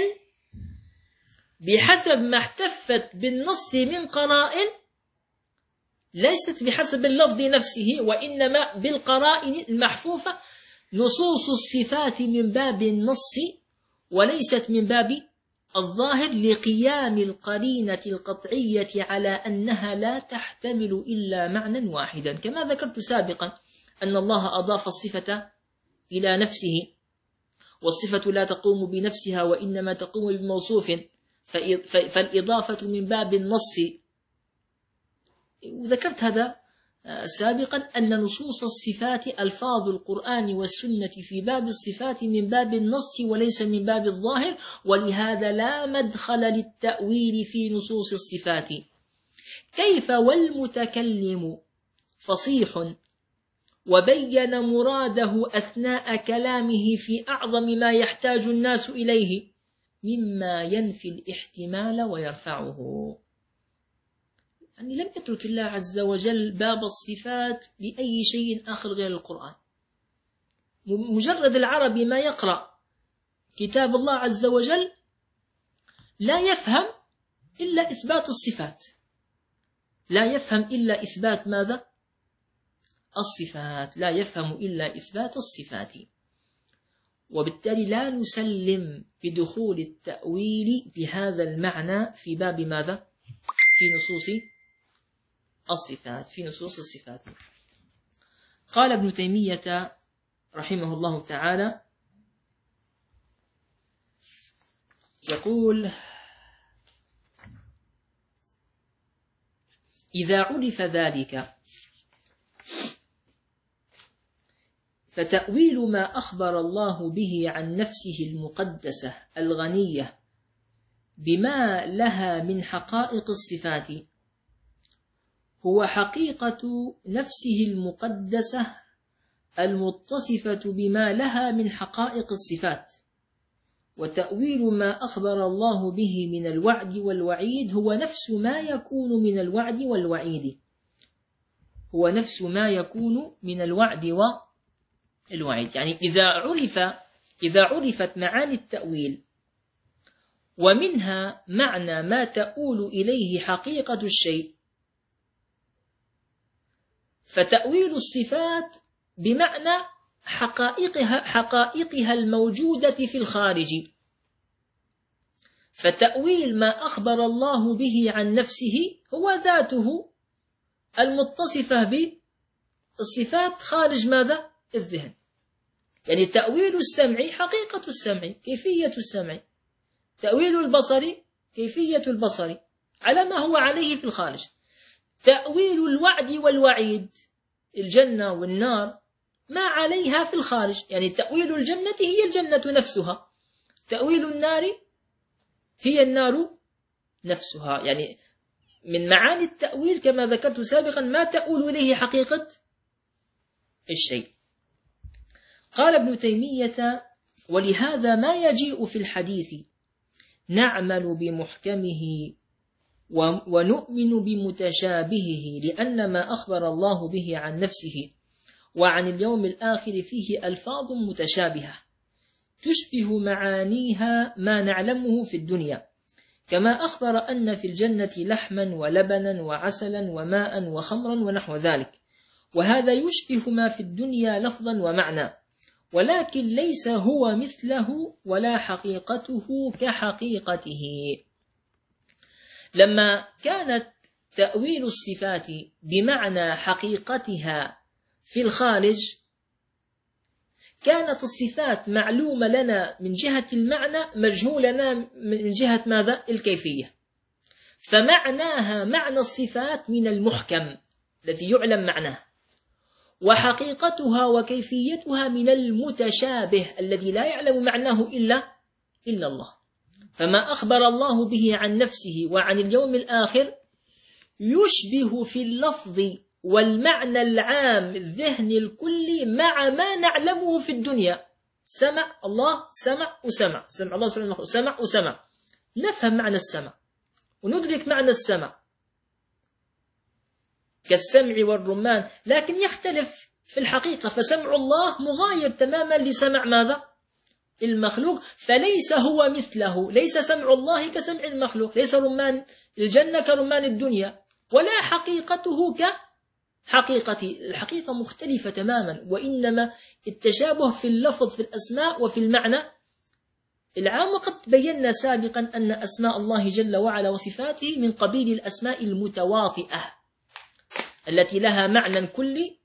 Speaker 1: بحسب ما احتفت بالنص من قرائن، ليست بحسب اللفظ نفسه وإنما بالقرائن المحفوفة. نصوص الصفات من باب النص وليست من باب الظاهر، لقيام القرينة القطعية على أنها لا تحتمل إلا معنى واحدا، كما ذكرت سابقا أن الله أضاف الصفة إلى نفسه، والصفة لا تقوم بنفسها وإنما تقوم بموصوف، فالإضافة من باب النص. وذكرت هذا سابقا أن نصوص الصفات ألفاظ القرآن والسنة في باب الصفات من باب النص وليس من باب الظاهر، ولهذا لا مدخل للتأويل في نصوص الصفات. كيف والمتكلم فصيح وبين مراده أثناء كلامه في أعظم ما يحتاج الناس إليه مما ينفي الاحتمال ويرفعه. يعني لم يترك الله عز وجل باب الصفات لأي شيء آخر غير القرآن. مجرد العربي ما يقرأ كتاب الله عز وجل لا يفهم إلا إثبات الصفات، لا يفهم إلا إثبات ماذا؟ الصفات، لا يفهم إلا إثبات الصفات. وبالتالي لا نسلم بدخول التأويل بهذا المعنى في باب ماذا؟ في نصوص الصفات، في نصوص الصفات. قال ابن تيمية رحمه الله تعالى، يقول: إذا عرف ذلك فتأويل ما أخبر الله به عن نفسه المقدسة الغنية بما لها من حقائق الصفات هو حقيقة نفسه المقدسة المتصفة بما لها من حقائق الصفات. وتأويل ما أخبر الله به من الوعد والوعيد هو نفس ما يكون من الوعد والوعيد هو نفس ما يكون من الوعد والوعيد. يعني إذا عرف إذا عرفت معاني التأويل ومنها معنى ما تؤول إليه حقيقة الشيء، فتأويل الصفات بمعنى حقائقها, حقائقها الموجودة في الخارج، فتأويل ما أخبر الله به عن نفسه هو ذاته المتصفة بالصفات خارج ماذا؟ الذهن. يعني تأويل السمع حقيقة السمع، كيفية السمع، تأويل البصر كيفية البصر على ما هو عليه في الخارج، تأويل الوعد والوعيد، الجنة والنار ما عليها في الخارج، يعني تأويل الجنة هي الجنة نفسها، تأويل النار هي النار نفسها. يعني من معاني التأويل كما ذكرت سابقا ما تؤول إليه حقيقة الشيء. قال ابن تيمية: ولهذا ما يجيء في الحديث نعمل بمحكمه ونؤمن بمتشابهه، لأن ما أخبر الله به عن نفسه وعن اليوم الآخر فيه ألفاظ متشابهة تشبه معانيها ما نعلمه في الدنيا، كما أخبر أن في الجنة لحما ولبنا وعسلا وماء وخمرا ونحو ذلك، وهذا يشبه ما في الدنيا لفظا ومعنى، ولكن ليس هو مثله ولا حقيقته كحقيقته. لما كانت تأويل الصفات بمعنى حقيقتها في الخارج، كانت الصفات معلومة لنا من جهة المعنى، مجهولة لنا من جهة ماذا؟ الكيفية. فمعناها معنى الصفات من المحكم الذي يعلم معناه، وحقيقتها وكيفيتها من المتشابه الذي لا يعلم معناه إلا إلا الله. فما أخبر الله به عن نفسه وعن اليوم الآخر يشبه في اللفظ والمعنى العام الذهني الكلي مع ما نعلمه في الدنيا. سمع الله، سمع وسمع، سمع الله سمع, سمع وسمع، نفهم معنى السمع وندرك معنى السمع كالسمع والرمان، لكن يختلف في الحقيقة، فسمع الله مغاير تماما لسمع ماذا؟ المخلوق، فليس هو مثله، ليس سمع الله كسمع المخلوق، ليس رمان الجنة كرمان الدنيا، ولا حقيقته كحقيقته، الحقيقة مختلفة تماما، وإنما التشابه في اللفظ في الأسماء وفي المعنى العام. وقد بينا سابقا أن أسماء الله جل وعلا وصفاته من قبيل الأسماء المتواطئة التي لها معنى كلي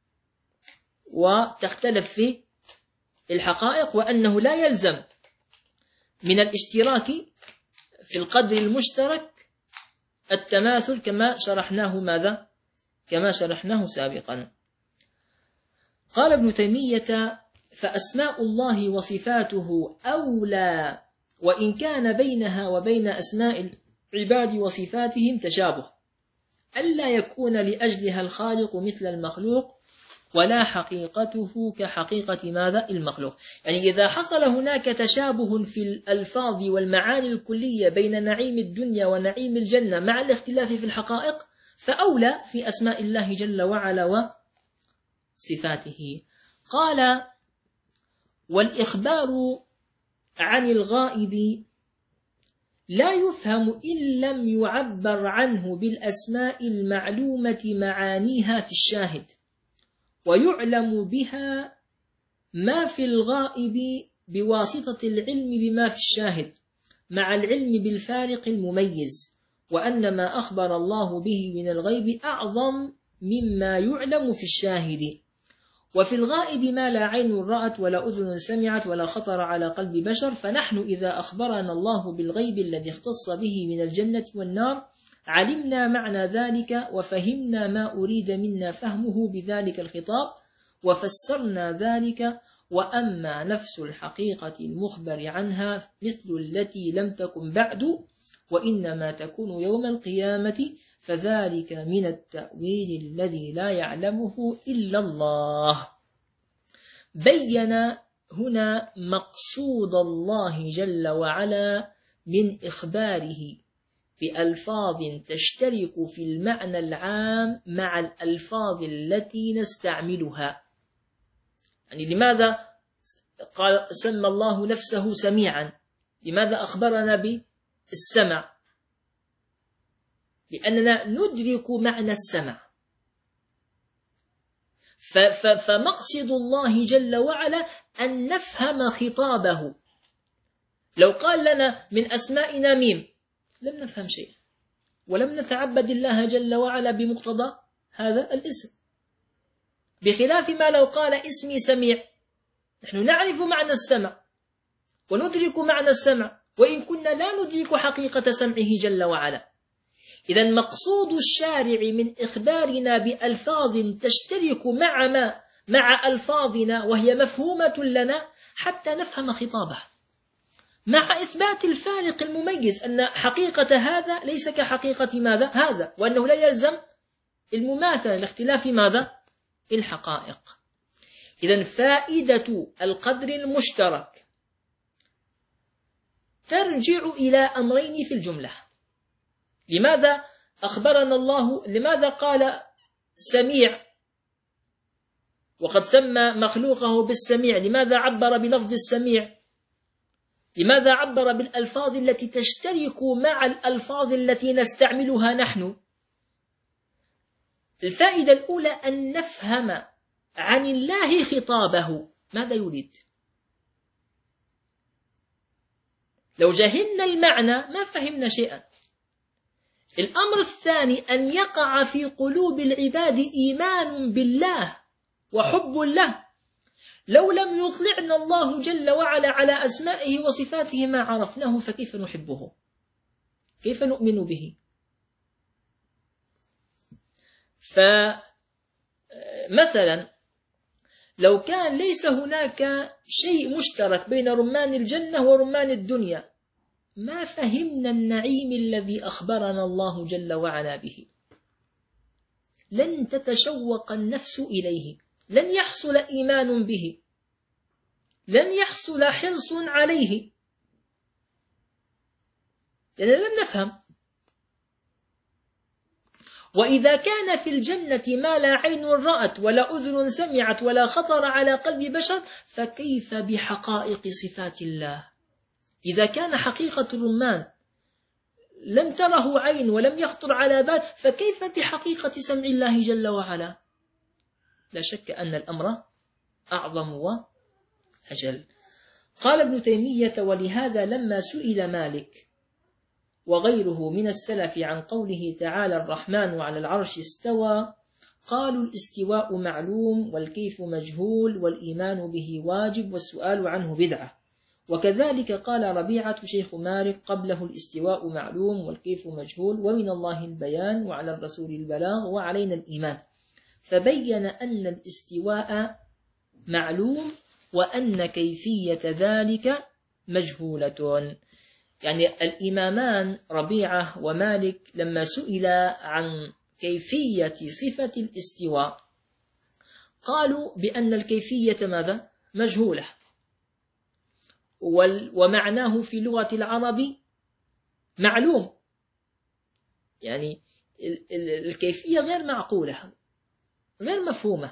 Speaker 1: وتختلف في الحقائق، وأنه لا يلزم من الاشتراك في القدر المشترك التماثل كما شرحناه ماذا؟ كما شرحناه سابقا. قال ابن تيمية: فأسماء الله وصفاته أولى، وإن كان بينها وبين أسماء العباد وصفاتهم تشابه، ألا يكون لأجلها الخالق مثل المخلوق ولا حقيقته كحقيقة ماذا؟ المخلوق. يعني إذا حصل هناك تشابه في الألفاظ والمعاني الكلية بين نعيم الدنيا ونعيم الجنة مع الاختلاف في الحقائق، فأولى في أسماء الله جل وعلا وصفاته. قال: والإخبار عن الغائب لا يفهم إن لم يعبر عنه بالأسماء المعلومة معانيها في الشاهد، ويعلم بها ما في الغائب بواسطة العلم بما في الشاهد مع العلم بالفارق المميز، وأن ما أخبر الله به من الغيب أعظم مما يعلم في الشاهد. وفي الغائب ما لا عين رأت ولا أذن سمعت ولا خطر على قلب بشر، فنحن إذا أخبرنا الله بالغيب الذي اختص به من الجنة والنار علمنا معنى ذلك وفهمنا ما أريد منا فهمه بذلك الخطاب وفسرنا ذلك. وأما نفس الحقيقة المخبر عنها مثل التي لم تكن بعد وإنما تكون يوم القيامة، فذلك من التأويل الذي لا يعلمه إلا الله. بين هنا مقصود الله جل وعلا من إخباره بألفاظ تشترك في المعنى العام مع الألفاظ التي نستعملها. يعني لماذا قال سمى الله نفسه سميعا. لماذا أخبرنا بالسمع؟ لأننا ندرك معنى السمع. فمقصد الله جل وعلا أن نفهم خطابه. لو قال لنا من أسمائنا ميم لم نفهم شيء، ولم نتعبد الله جل وعلا بمقتضى هذا الاسم، بخلاف ما لو قال اسمي سميع. نحن نعرف معنى السمع وندرك معنى السمع، وإن كنا لا ندرك حقيقة سمعه جل وعلا. إذن مقصود الشارع من إخبارنا بألفاظ تشترك مع ما مع ألفاظنا وهي مفهومة لنا حتى نفهم خطابه، مع إثبات الفارق المميز أن حقيقة هذا ليس كحقيقة ماذا هذا، وأنه لا يلزم المماثلة لاختلاف ماذا الحقائق. إذن فائدة القدر المشترك ترجع إلى أمرين في الجملة. لماذا أخبرنا الله؟ لماذا قال سميع وقد سمى مخلوقه بالسميع؟ لماذا عبر بلفظ السميع؟ لماذا عبر بالألفاظ التي تشترك مع الألفاظ التي نستعملها نحن؟ الفائدة الأولى أن نفهم عن الله خطابه ماذا يريد. لو جهلنا المعنى ما فهمنا شيئا. الأمر الثاني أن يقع في قلوب العباد إيمان بالله وحب له. لو لم يطلعنا الله جل وعلا على أسمائه وصفاته ما عرفناه، فكيف نحبه؟ كيف نؤمن به؟ فمثلا لو كان ليس هناك شيء مشترك بين رمان الجنة ورمان الدنيا ما فهمنا النعيم الذي أخبرنا الله جل وعلا به. لن تتشوق النفس إليه، لن يحصل إيمان به، لن يحصل حرص عليه، لأننا لم نفهم. وإذا كان في الجنة ما لا عين رأت ولا أذن سمعت ولا خطر على قلب بشر، فكيف بحقائق صفات الله؟ إذا كان حقيقة الرمان لم تره عين ولم يخطر على بال، فكيف بحقيقة سمع الله جل وعلا؟ لا شك أن الأمر أعظم وأجل. قال ابن تيمية: ولهذا لما سئل مالك وغيره من السلف عن قوله تعالى الرحمن على العرش استوى، قالوا الإستواء معلوم والكيف مجهول والإيمان به واجب والسؤال عنه بدعة. وكذلك قال ربيعة شيخ مالك قبله: الاستواء معلوم والكيف مجهول ومن الله البيان وعلى الرسول البلاغ وعلينا الإيمان. فبين أن الاستواء معلوم وأن كيفية ذلك مجهولة. يعني الإمامان ربيعة ومالك لما سئل عن كيفية صفة الاستواء قالوا بأن الكيفية ماذا؟ مجهولة، ومعناه في لغة العرب معلوم، يعني الكيفية غير معقولة غير مفهومة،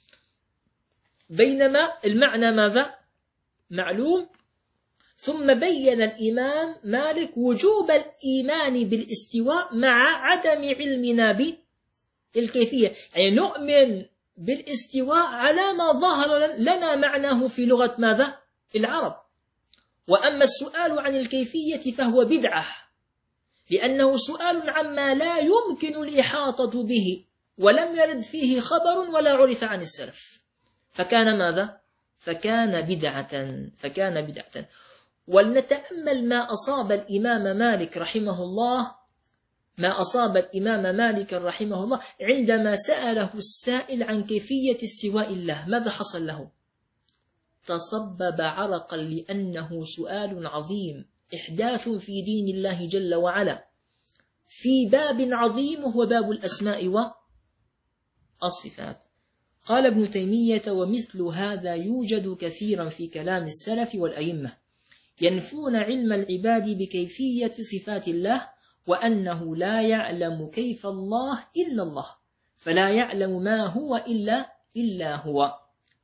Speaker 1: بينما المعنى ماذا؟ معلوم. ثم بين الإمام مالك وجوب الإيمان بالاستواء مع عدم علمنا بالكيفية، يعني نؤمن بالاستواء على ما ظهر لنا معناه في لغة ماذا؟ العرب. وأما السؤال عن الكيفية فهو بدعة، لأنه سؤال عما لا يمكن الإحاطة به ولم يرد فيه خبر ولا عرف عن السلف، فكان ماذا؟ فكان بدعة فكان بدعة. ولنتأمل ما أصاب الإمام مالك رحمه الله ما أصاب الإمام مالك رحمه الله عندما سأله السائل عن كيفية استواء الله. ماذا حصل له؟ تصبب عرقا، لأنه سؤال عظيم، إحداث في دين الله جل وعلا في باب عظيم وهو باب الأسماء والصفات. قال ابن تيمية: ومثل هذا يوجد كثيرا في كلام السلف والأئمة، ينفون علم العباد بكيفية صفات الله، وأنه لا يعلم كيف الله إلا الله، فلا يعلم ما هو إلا إلا هو.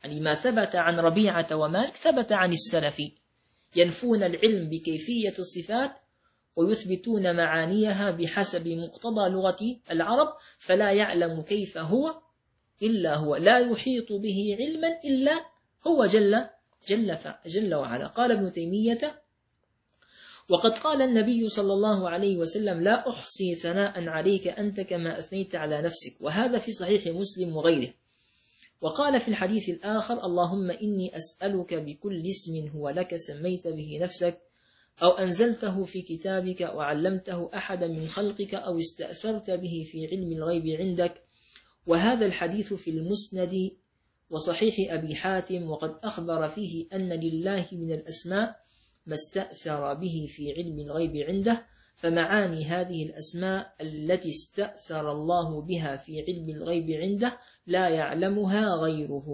Speaker 1: يعني ما ثبت عن ربيعة ومالك ثبت عن السلف، ينفون العلم بكيفية الصفات ويثبتون معانيها بحسب مقتضى لغة العرب، فلا يعلم كيف هو إلا هو، لا يحيط به علما إلا هو جل, جل, جل وعلا. قال ابن تيمية: وقد قال النبي صلى الله عليه وسلم: لا أحصي ثناء عليك أنت كما أثنيت على نفسك، وهذا في صحيح مسلم وغيره. وقال في الحديث الآخر: اللهم إني أسألك بكل اسم هو لك سميت به نفسك أو أنزلته في كتابك وعلمته أحدا من خلقك أو استأثرت به في علم الغيب عندك. وهذا الحديث في المسند وصحيح أبي حاتم، وقد أخبر فيه أن لله من الأسماء ما استأثر به في علم الغيب عنده، فمعاني هذه الأسماء التي استأثر الله بها في علم الغيب عنده لا يعلمها غيره.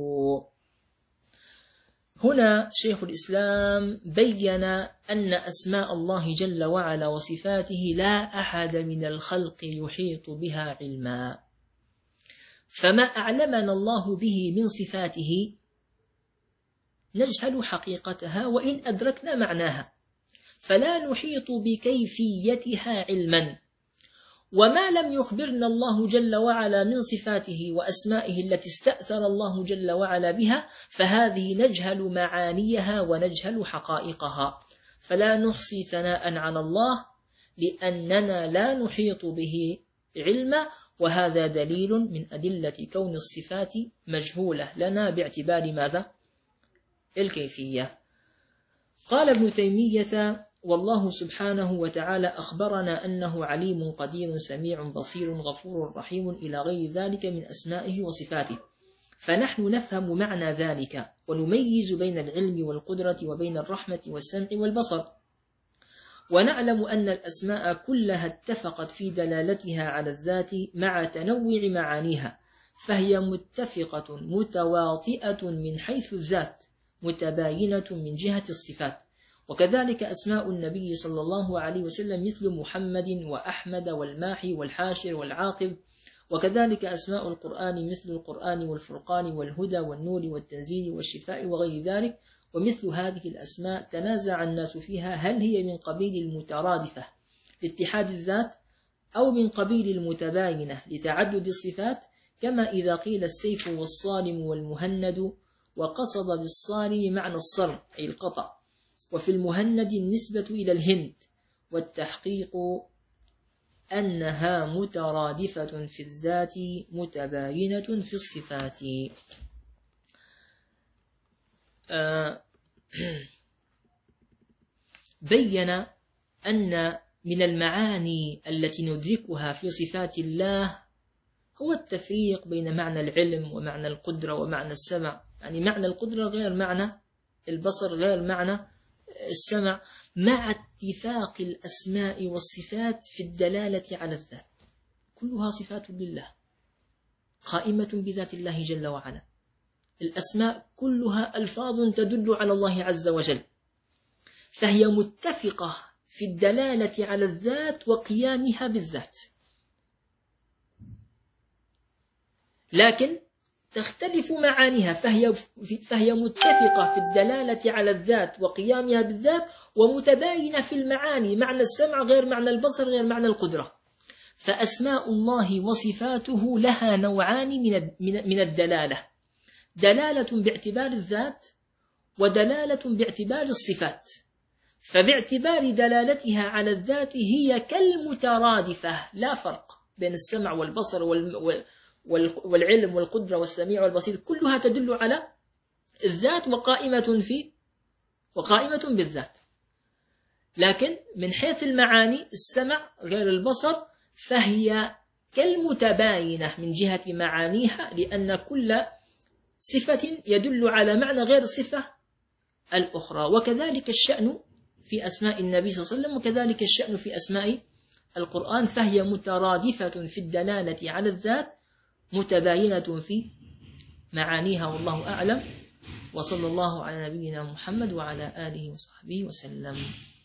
Speaker 1: هنا شيخ الإسلام بيّن أن أسماء الله جل وعلا وصفاته لا أحد من الخلق يحيط بها علما، فما أعلمنا الله به من صفاته نجهل حقيقتها وإن أدركنا معناها، فلا نحيط بكيفيتها علما. وما لم يخبرنا الله جل وعلا من صفاته وأسمائه التي استأثر الله جل وعلا بها، فهذه نجهل معانيها ونجهل حقائقها، فلا نحصي ثناء على الله لأننا لا نحيط به علما. وهذا دليل من أدلة كون الصفات مجهولة لنا باعتبار ماذا؟ الكيفية. قال ابن تيمية: والله سبحانه وتعالى أخبرنا أنه عليم قدير سميع بصير غفور رحيم إلى غير ذلك من أسمائه وصفاته، فنحن نفهم معنى ذلك ونميز بين العلم والقدرة وبين الرحمة والسمع والبصر، ونعلم أن الأسماء كلها اتفقت في دلالتها على الذات مع تنوع معانيها، فهي متفقة متواطئة من حيث الذات متباينة من جهة الصفات. وكذلك أسماء النبي صلى الله عليه وسلم مثل محمد وأحمد والماحي والحاشر والعاقب، وكذلك أسماء القرآن مثل القرآن والفرقان والهدى والنور والتنزيل والشفاء وغير ذلك. ومثل هذه الأسماء تنازع الناس فيها هل هي من قبيل المترادفة لاتحاد الذات أو من قبيل المتباينة لتعدد الصفات، كما إذا قيل السيف والصارم والمهند، وقصد بالصارم معنى الصرم أي القطع، وفي المهند النسبة إلى الهند، والتحقيق أنها مترادفة في الذات متباينة في الصفات. آه بين أن من المعاني التي ندركها في صفات الله هو التفريق بين معنى العلم ومعنى القدرة ومعنى السمع، يعني معنى القدرة غير معنى البصر غير معنى السمع، مع اتفاق الأسماء والصفات في الدلالة على الذات، كلها صفات لله قائمة بذات الله جل وعلا. الأسماء كلها ألفاظ تدل على الله عز وجل، فهي متفقة في الدلالة على الذات وقيامها بالذات، لكن تختلف معانيها، فهي, فهي متفقة في الدلالة على الذات وقيامها بالذات، ومتباينة في المعاني، معنى السمع غير معنى البصر غير معنى القدرة. فأسماء الله وصفاته لها نوعان من الدلالة: دلالة باعتبار الذات ودلالة باعتبار الصفات. فباعتبار دلالتها على الذات هي كالمترادفة، لا فرق بين السمع والبصر والعلم والقدرة والسميع والبصير، كلها تدل على الذات وقائمة في وقائمة بالذات. لكن من حيث المعاني السمع غير البصر فهي كالمتباينة من جهة معانيها، لأن كل صفة يدل على معنى غير الصفة الأخرى. وكذلك الشأن في أسماء النبي صلى الله عليه وسلم، وكذلك الشأن في أسماء القرآن، فهي مترادفة في الدلالة على الذات متباينة في معانيها، والله أعلم. وصلى الله على نبينا محمد وعلى آله وصحبه وسلم.